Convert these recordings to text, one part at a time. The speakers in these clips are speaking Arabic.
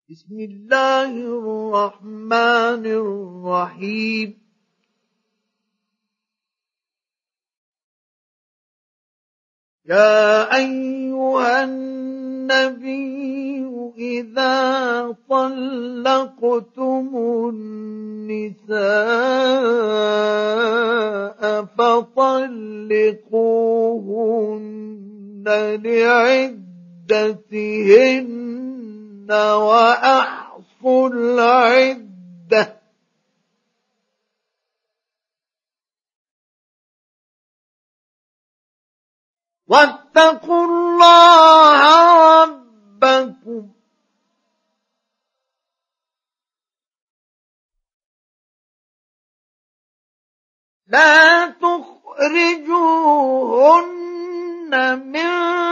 بسم الله الرحمن الرحيم يا أيها النبي إذا طلقتم النساء فطلقوهن لعدتهن وأحصوا العدة واتقوا الله ربكم لا تخرجوهن من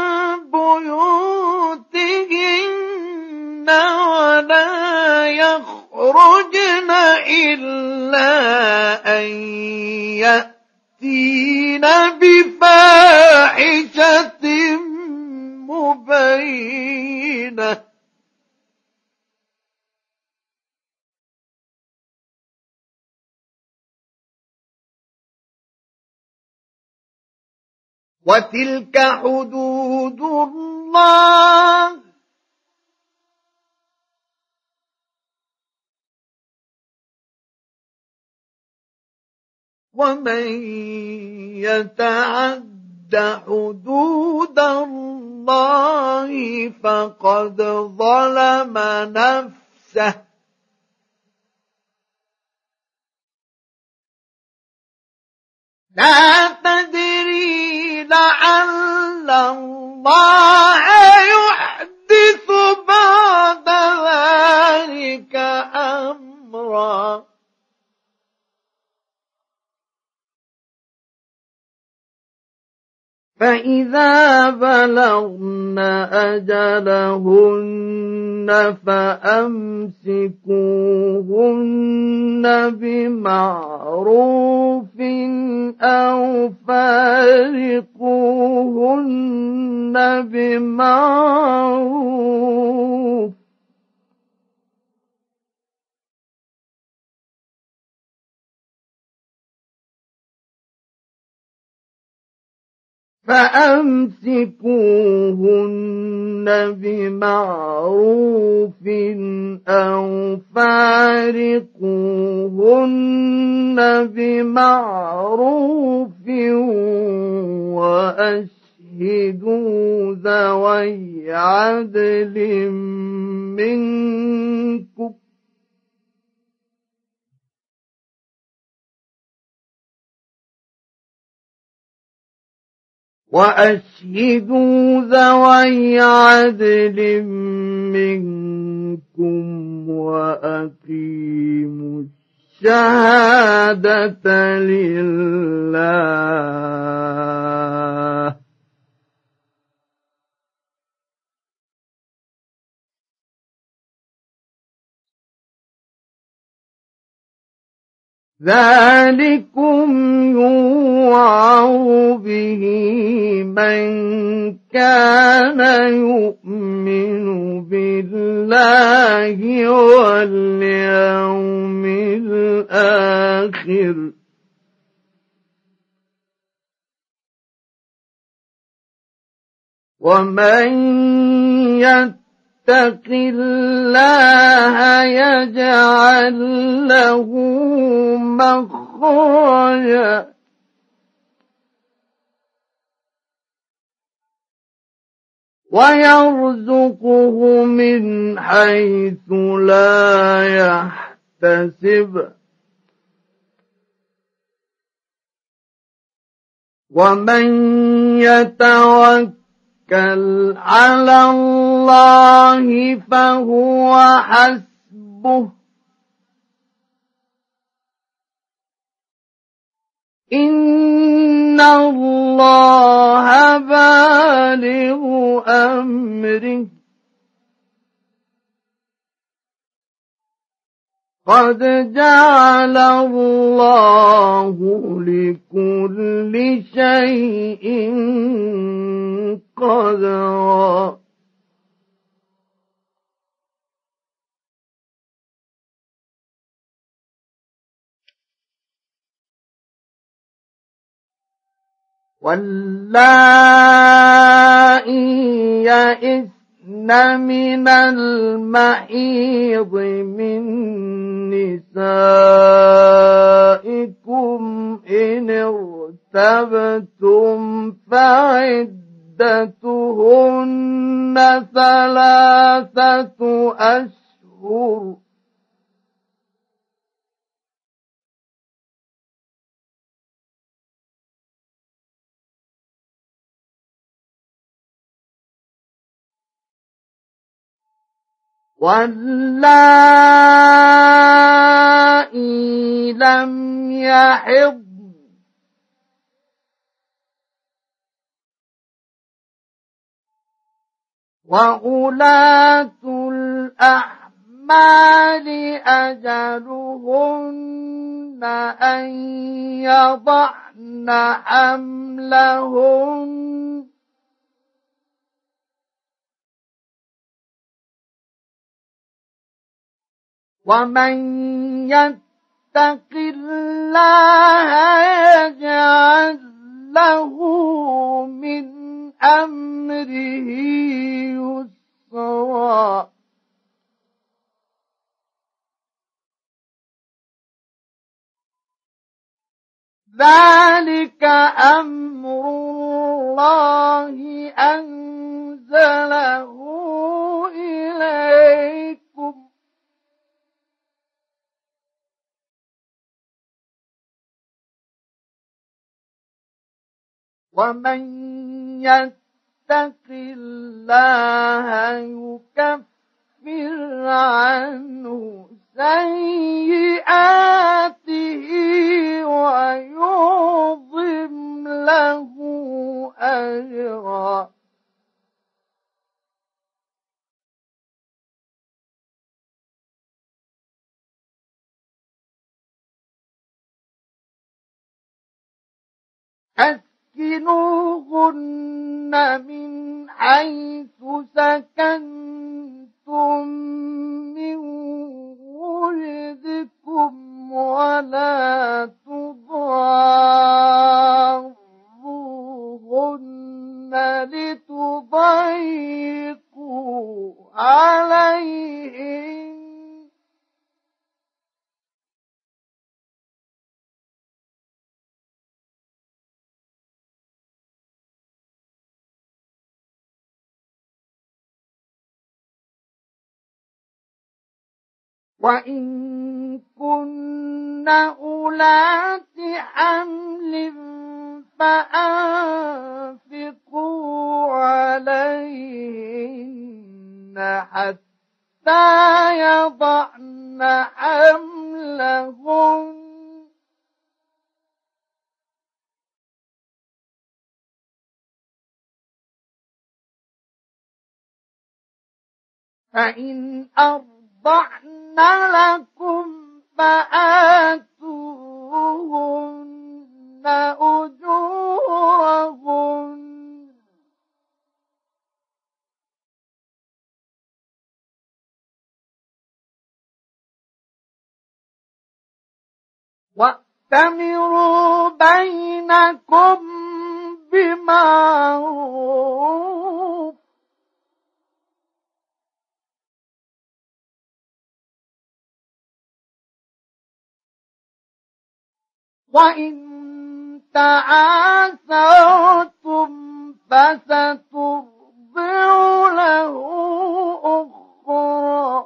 بيوتهن ولا يخرجن إلا أن يأتين بفاحشة مبينة وتلك حدود الله ومن يتعد حدود الله فقد ظلم نفسه لا تدري لعل الله يحدث بعد ذلك أمرا فإذا بلغن أجلهن فأمسكوهن بمعروف أو فارقوهن بمعروف فأمسكوهن بمعروف أو فارقوهن بمعروف وأشهدوا ذوي عدل منكم وأقيموا الشهادة لله ذلكم يوعظ به من كان يؤمن بالله واليوم الآخر ومن يتق الله يجعل له مخرجا ويرزقه من حيث لا يحتسب ومن يتوكل على الله فهو حسبه إن الله بالغ أمره قد جعل الله لكل شيء قدرا واللائي يئسن من المحيض من نسائكم إن ارتبتم فعدتهن 3 أشهر واللائي لم يحضن وأولاة الأحمال أجلهن أن يضعن حملهن ومن يتق الله يجعل له من أمره يسرا ذلك أمر الله أنزله إليكم ومن يتق الله يكفر عنه سيئاته ويعظم له أجرا أسكنوهن من حيث سكنتم من وجدكم ولا تضاروهن لتضيقوا عليهن وإن كن أولات حمل فأنفقوا عليهن حتى يضعن حملهن فإن أرضعن لكم فآتوهن أجورهن وأتمروا بينكم بمعروف وإن تعاثرتم فسترضع له أخرى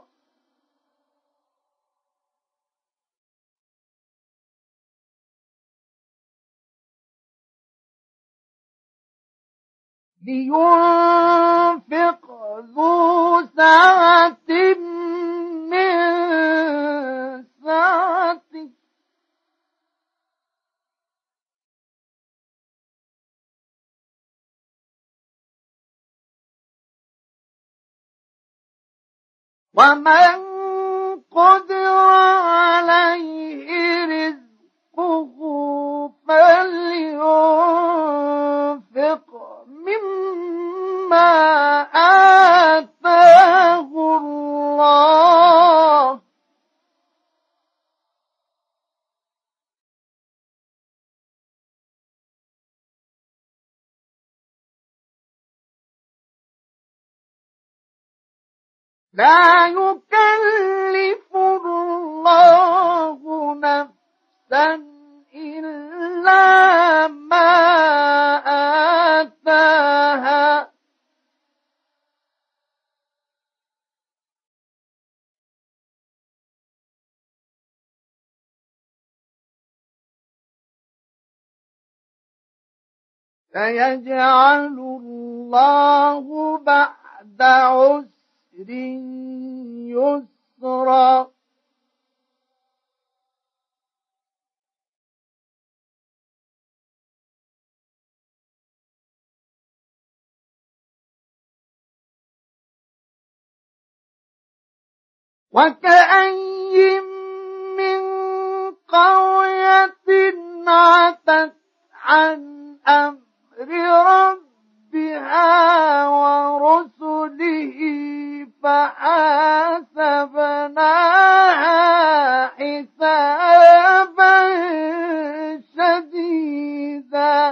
لينفق ذو سعة من سعته ومن قدر عليه رزقه فلينفق مما آتاه الله لا يكلف الله نفسا إلا ما آتاها سيجعل الله بعد عسر يسرا وكأين من قرية عتت عن أمر ربها ورسله فحاسبناها حسابا شديدا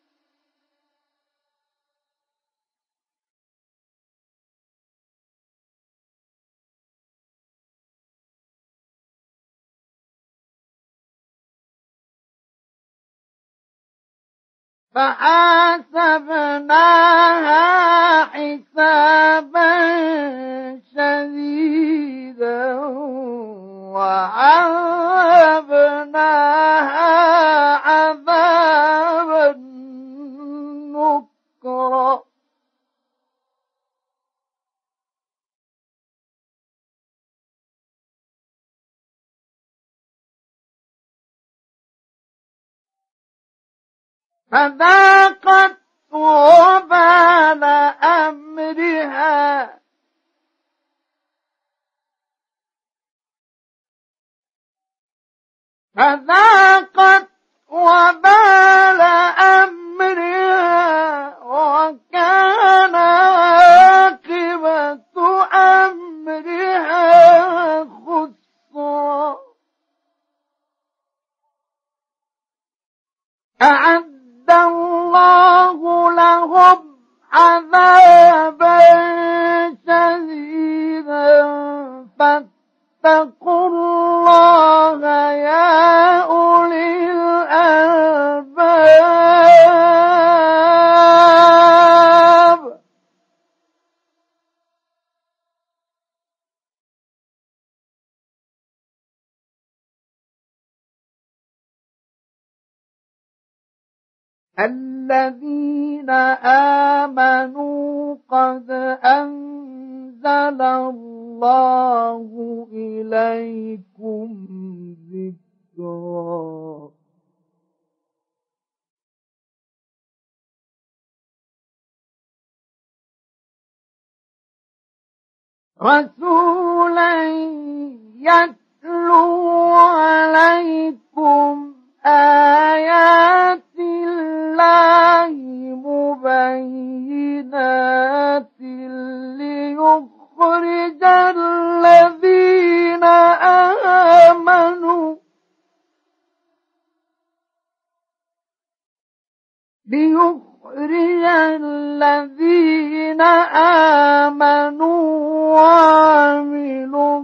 فحاسبناها حسابا شديدا وعذبناها عذابا نكرا فذاقت وبال أمرها فذاقت وبال أمرها وكان عاقبة أمرها خسرا أعد الله لهم عذابا شديدا فاتقوا الله يا أولي الألباب الذين آمنوا قد أنزل الله إليكم ذكرا رسولا يتلو عليكم آيات الله مبينات ليخرج الذين آمنوا وعملوا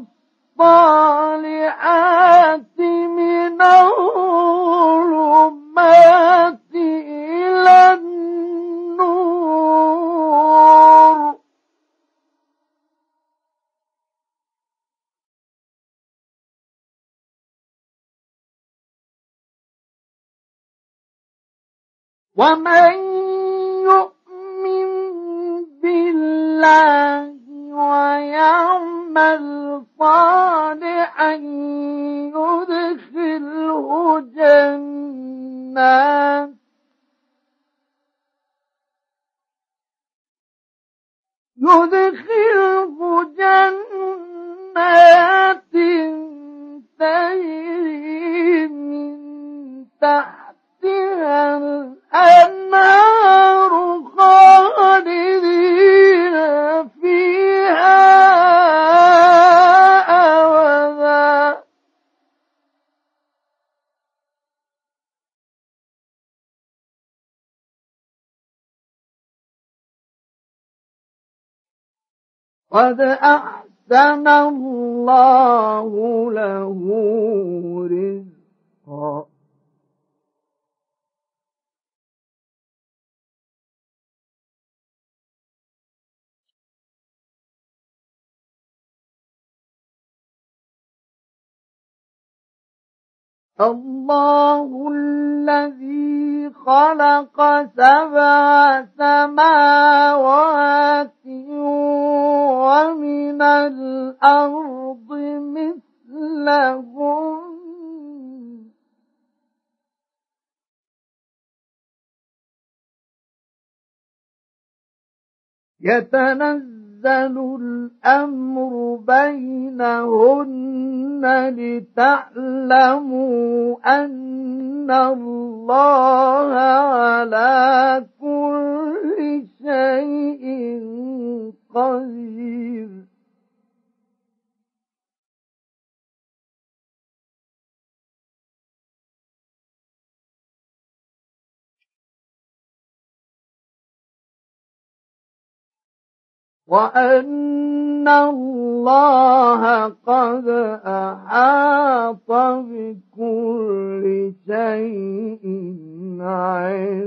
الصالحات من الظلمات إلى النور ومن يؤمن بالله ويعمل صالحا يدخله جنات تجري من تحتها الأنهار خالدين فيها أبدا قد أحسن أحسن الله له رزقا. الله الذي خلق 7 سماوات ومن الأرض مثلهم يتنزل الأمر بينهن لتعلموا أن الله على كل شيء قدير. وأن الله قد أحاط بكل شيء علما.